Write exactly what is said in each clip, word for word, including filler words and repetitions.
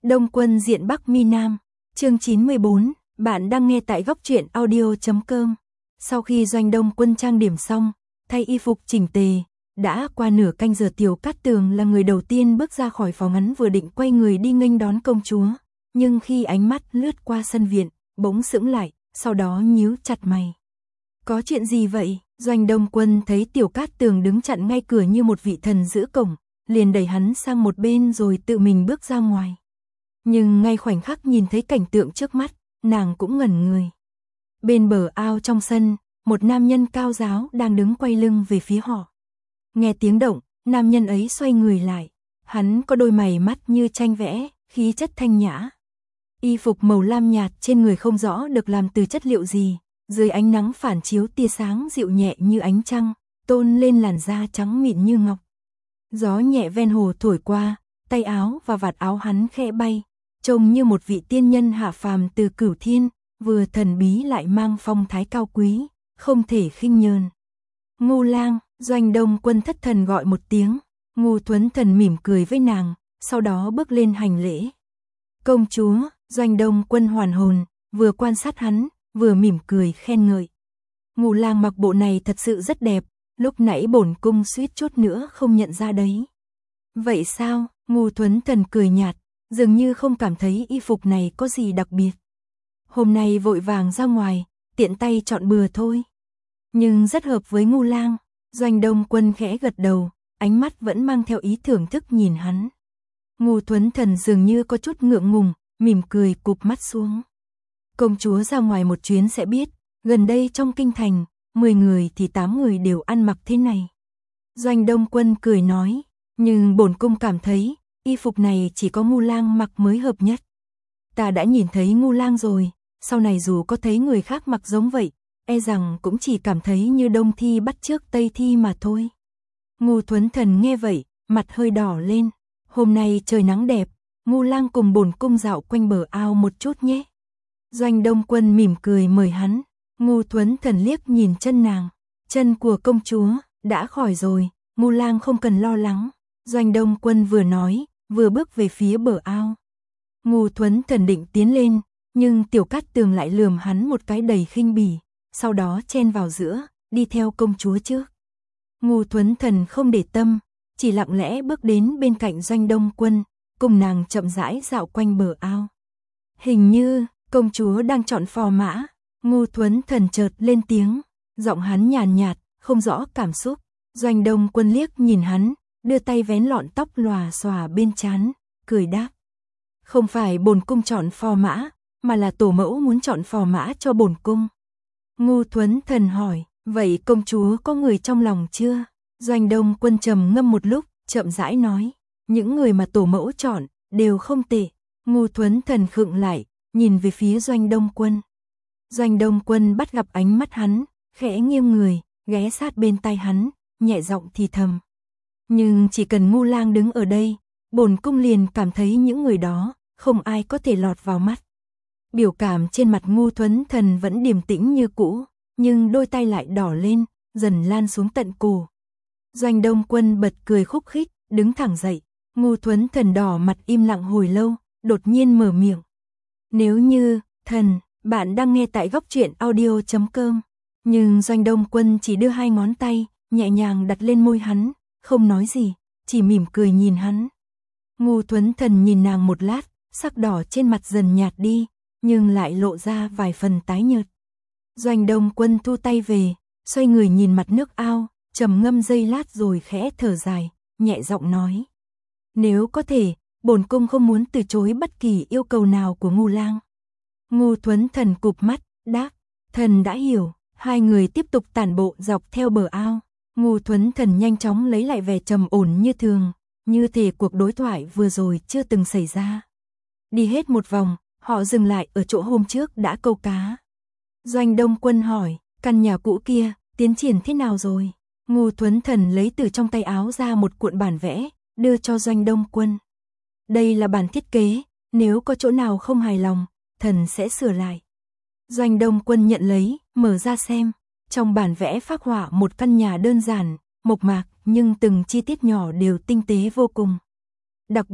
Đông Quân diện Bắc Mi Nam, chương chín mươi bốn, bạn đang nghe tại góc truyện audio chấm com. Sau khi Doanh Đông Quân trang điểm xong, thay y phục chỉnh tề, đã qua nửa canh giờ Tiểu Cát Tường là người đầu tiên bước ra khỏi phòng, hắn vừa định quay người đi nghênh đón công chúa, nhưng khi ánh mắt lướt qua sân viện, bỗng sững lại, sau đó nhíu chặt mày. Có chuyện gì vậy? Doanh Đông Quân thấy Tiểu Cát Tường đứng chặn ngay cửa như một vị thần giữ cổng, liền đẩy hắn sang một bên rồi tự mình bước ra ngoài. Nhưng ngay khoảnh khắc nhìn thấy cảnh tượng trước mắt, nàng cũng ngẩn người. Bên bờ ao trong sân, một nam nhân cao ráo đang đứng quay lưng về phía họ. Nghe tiếng động, nam nhân ấy xoay người lại. Hắn có đôi mày mắt như tranh vẽ, khí chất thanh nhã. Y phục màu lam nhạt trên người không rõ được làm từ chất liệu gì, dưới ánh nắng phản chiếu tia sáng dịu nhẹ như ánh trăng, tôn lên làn da trắng mịn như ngọc. Gió nhẹ ven hồ thổi qua, tay áo và vạt áo hắn khẽ bay, trông như một vị tiên nhân hạ phàm từ cửu thiên, vừa thần bí lại mang phong thái cao quý, không thể khinh nhờn. Ngô Lang, Doanh Đông Quân thất thần gọi một tiếng, Ngô Thuấn Thần mỉm cười với nàng, sau đó bước lên hành lễ. Công chúa, Doanh Đông Quân hoàn hồn, vừa quan sát hắn, vừa mỉm cười khen ngợi. Ngô Lang mặc bộ này thật sự rất đẹp, lúc nãy bổn cung suýt chút nữa không nhận ra đấy. Vậy sao? Ngô Thuấn Thần cười nhạt, dường như không cảm thấy y phục này có gì đặc biệt. Hôm nay vội vàng ra ngoài, tiện tay chọn bừa thôi. Nhưng rất hợp với Ngô Lang. Doanh Đông Quân khẽ gật đầu, ánh mắt vẫn mang theo ý thưởng thức nhìn hắn. Ngô Thuấn Thần dường như có chút ngượng ngùng, mỉm cười cụp mắt xuống. Công chúa ra ngoài một chuyến sẽ biết, gần đây trong kinh thành, mười người thì tám người đều ăn mặc thế này. Doanh Đông Quân cười nói, nhưng bổn cung cảm thấy, y phục này chỉ có Ngô Lang mặc mới hợp nhất. Ta đã nhìn thấy Ngô Lang rồi, sau này dù có thấy người khác mặc giống vậy, e rằng cũng chỉ cảm thấy như Đông Thi bắt chước Tây Thi mà thôi. Ngô Thuấn Thần nghe vậy, mặt hơi đỏ lên. Hôm nay trời nắng đẹp, Ngô Lang cùng bổn cung dạo quanh bờ ao một chút nhé. Doanh Đông Quân mỉm cười mời hắn. Ngô Thuấn Thần liếc nhìn chân nàng. Chân của công chúa đã khỏi rồi, Ngô Lang không cần lo lắng. Doanh Đông Quân vừa nói, vừa bước về phía bờ ao. Ngô Thuấn Thần định tiến lên, nhưng Tiểu Cát Tường lại lườm hắn một cái đầy khinh bỉ, sau đó chen vào giữa, đi theo công chúa trước. Ngô Thuấn Thần không để tâm, chỉ lặng lẽ bước đến bên cạnh Doanh Đông Quân, cùng nàng chậm rãi dạo quanh bờ ao. Hình như công chúa đang chọn phò mã. Ngô Thuấn Thần chợt lên tiếng, giọng hắn nhàn nhạt, không rõ cảm xúc. Doanh Đông Quân liếc nhìn hắn, đưa tay vén lọn tóc lòa xòa bên trán, cười đáp. Không phải bổn cung chọn phò mã, mà là tổ mẫu muốn chọn phò mã cho bổn cung. Ngô Thuấn Thần hỏi, vậy công chúa có người trong lòng chưa? Doanh Đông Quân trầm ngâm một lúc, chậm rãi nói, những người mà tổ mẫu chọn, đều không tệ. Ngô Thuấn Thần khựng lại, nhìn về phía Doanh Đông Quân. Doanh Đông Quân bắt gặp ánh mắt hắn, khẽ nghiêng người, ghé sát bên tai hắn, nhẹ giọng thì thầm. Nhưng chỉ cần Ngô Lang đứng ở đây, bổn cung liền cảm thấy những người đó, không ai có thể lọt vào mắt. Biểu cảm trên mặt Ngô Thuấn Thần vẫn điềm tĩnh như cũ, nhưng đôi tay lại đỏ lên, dần lan xuống tận cổ. Doanh Đông Quân bật cười khúc khích, đứng thẳng dậy. Ngô Thuấn Thần đỏ mặt im lặng hồi lâu, đột nhiên mở miệng. Nếu như, thần, bạn đang nghe tại góc truyện audio chấm com. Nhưng Doanh Đông Quân chỉ đưa hai ngón tay, nhẹ nhàng đặt lên môi hắn, không nói gì, chỉ mỉm cười nhìn hắn. Ngô Thuấn Thần nhìn nàng một lát, sắc đỏ trên mặt dần nhạt đi, nhưng lại lộ ra vài phần tái nhợt. Doanh Đông Quân thu tay về, xoay người nhìn mặt nước ao, trầm ngâm giây lát rồi khẽ thở dài, nhẹ giọng nói. Nếu có thể, bổn cung không muốn từ chối bất kỳ yêu cầu nào của Ngô Lang. Ngô Thuấn Thần cụp mắt, đáp, thần đã hiểu. Hai người tiếp tục tản bộ dọc theo bờ ao. Ngô Thuấn Thần nhanh chóng lấy lại vẻ trầm ổn như thường, như thể cuộc đối thoại vừa rồi chưa từng xảy ra. Đi hết một vòng, họ dừng lại ở chỗ hôm trước đã câu cá. Doanh Đông Quân hỏi, căn nhà cũ kia, tiến triển thế nào rồi? Ngô Thuấn Thần lấy từ trong tay áo ra một cuộn bản vẽ, đưa cho Doanh Đông Quân. Đây là bản thiết kế, nếu có chỗ nào không hài lòng, thần sẽ sửa lại. Doanh Đông Quân nhận lấy, mở ra xem. Trong bản vẽ phác họa một căn nhà đơn giản, mộc mạc, nhưng từng chi tiết nhỏ đều tinh tế vô cùng. Đặc biệt,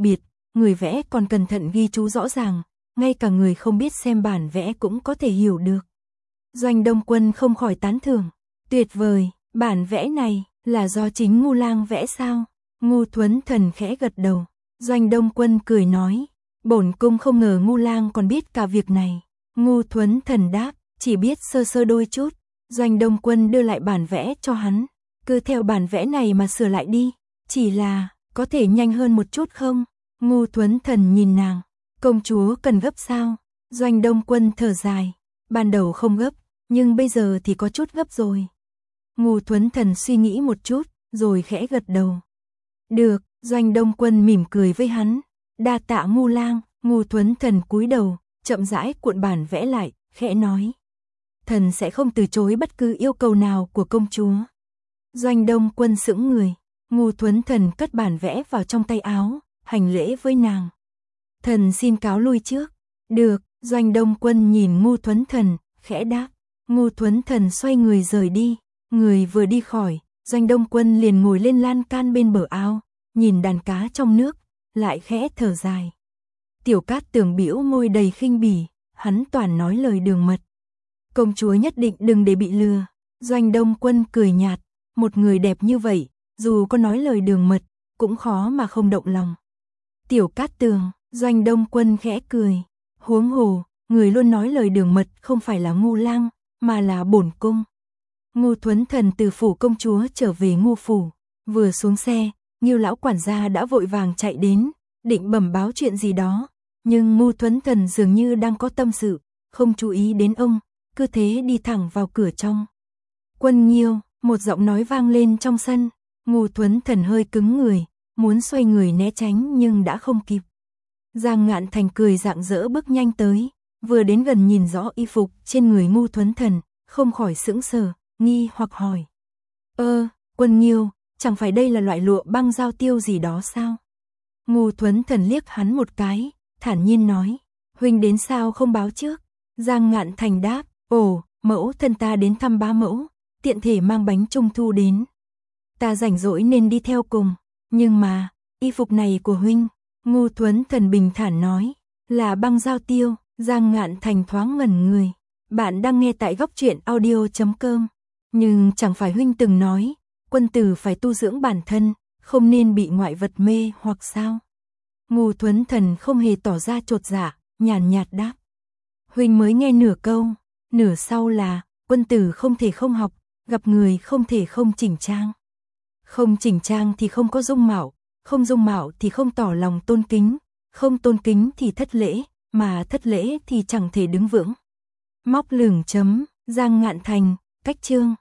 người vẽ còn cẩn thận ghi chú rõ ràng, ngay cả người không biết xem bản vẽ cũng có thể hiểu được. Doanh Đông Quân không khỏi tán thưởng, tuyệt vời, bản vẽ này là do chính Ngu Lang vẽ sao? Ngu Thuấn Thần khẽ gật đầu. Doanh Đông Quân cười nói, bổn cung không ngờ Ngu Lang còn biết cả việc này. Ngu Thuấn Thần đáp, chỉ biết sơ sơ đôi chút. Doanh Đông Quân đưa lại bản vẽ cho hắn, cứ theo bản vẽ này mà sửa lại đi, chỉ là, có thể nhanh hơn một chút không? Ngu Thuấn Thần nhìn nàng, công chúa cần gấp sao? Doanh Đông Quân thở dài, ban đầu không gấp, nhưng bây giờ thì có chút gấp rồi. Ngu Thuấn Thần suy nghĩ một chút, rồi khẽ gật đầu. Được, Doanh Đông Quân mỉm cười với hắn, đa tạ Ngu Lang. Ngu Thuấn Thần cúi đầu, chậm rãi cuộn bản vẽ lại, khẽ nói, thần sẽ không từ chối bất cứ yêu cầu nào của công chúa. Doanh Đông Quân sững người, Ngu Thuấn Thần cất bản vẽ vào trong tay áo, hành lễ với nàng. Thần xin cáo lui trước. Được, Doanh Đông Quân nhìn Ngu Thuấn Thần, khẽ đáp. Ngu Thuấn Thần xoay người rời đi, người vừa đi khỏi, Doanh Đông Quân liền ngồi lên lan can bên bờ ao, nhìn đàn cá trong nước, lại khẽ thở dài. Tiểu Cát Tường bĩu môi đầy khinh bỉ, hắn toàn nói lời đường mật. Công chúa nhất định đừng để bị lừa. Doanh Đông Quân cười nhạt, một người đẹp như vậy, dù có nói lời đường mật, cũng khó mà không động lòng. Tiểu Cát Tường, Doanh Đông Quân khẽ cười, huống hồ, người luôn nói lời đường mật không phải là Ngu Lang, mà là bổn cung. Ngu Thuấn Thần từ phủ công chúa trở về Ngu phủ, vừa xuống xe, Ngưu lão quản gia đã vội vàng chạy đến, định bẩm báo chuyện gì đó, nhưng Ngu Thuấn Thần dường như đang có tâm sự, không chú ý đến ông, cứ thế đi thẳng vào cửa trong. Quân Nghiêu, một giọng nói vang lên trong sân, Ngu Thuấn Thần hơi cứng người, muốn xoay người né tránh nhưng đã không kịp. Giang Ngạn Thành cười rạng rỡ bước nhanh tới, vừa đến gần nhìn rõ y phục trên người Ngu Thuấn Thần, không khỏi sững sờ, nghi hoặc hỏi. Ơ, Quân Nghiêu, chẳng phải đây là loại lụa băng giao tiêu gì đó sao? Ngu Thuấn Thần liếc hắn một cái, thản nhiên nói, huynh đến sao không báo trước? Giang Ngạn Thành đáp, ồ, mẫu thân ta đến thăm bá mẫu, tiện thể mang bánh trung thu đến. Ta rảnh rỗi nên đi theo cùng, nhưng mà, y phục này của huynh, Ngu Thuấn Thần bình thản nói, là băng giao tiêu. Giang Ngạn Thành thoáng ngẩn người, bạn đang nghe tại góc truyện audio chấm com, nhưng chẳng phải huynh từng nói, quân tử phải tu dưỡng bản thân, không nên bị ngoại vật mê hoặc sao? Ngu Thuấn Thần không hề tỏ ra chột dạ, nhàn nhạt đáp. Huynh mới nghe nửa câu, nửa sau là, quân tử không thể không học, gặp người không thể không chỉnh trang. Không chỉnh trang thì không có dung mạo, không dung mạo thì không tỏ lòng tôn kính, không tôn kính thì thất lễ, mà thất lễ thì chẳng thể đứng vững. Móc lửng chấm, Giang Ngạn Thành, cách chương.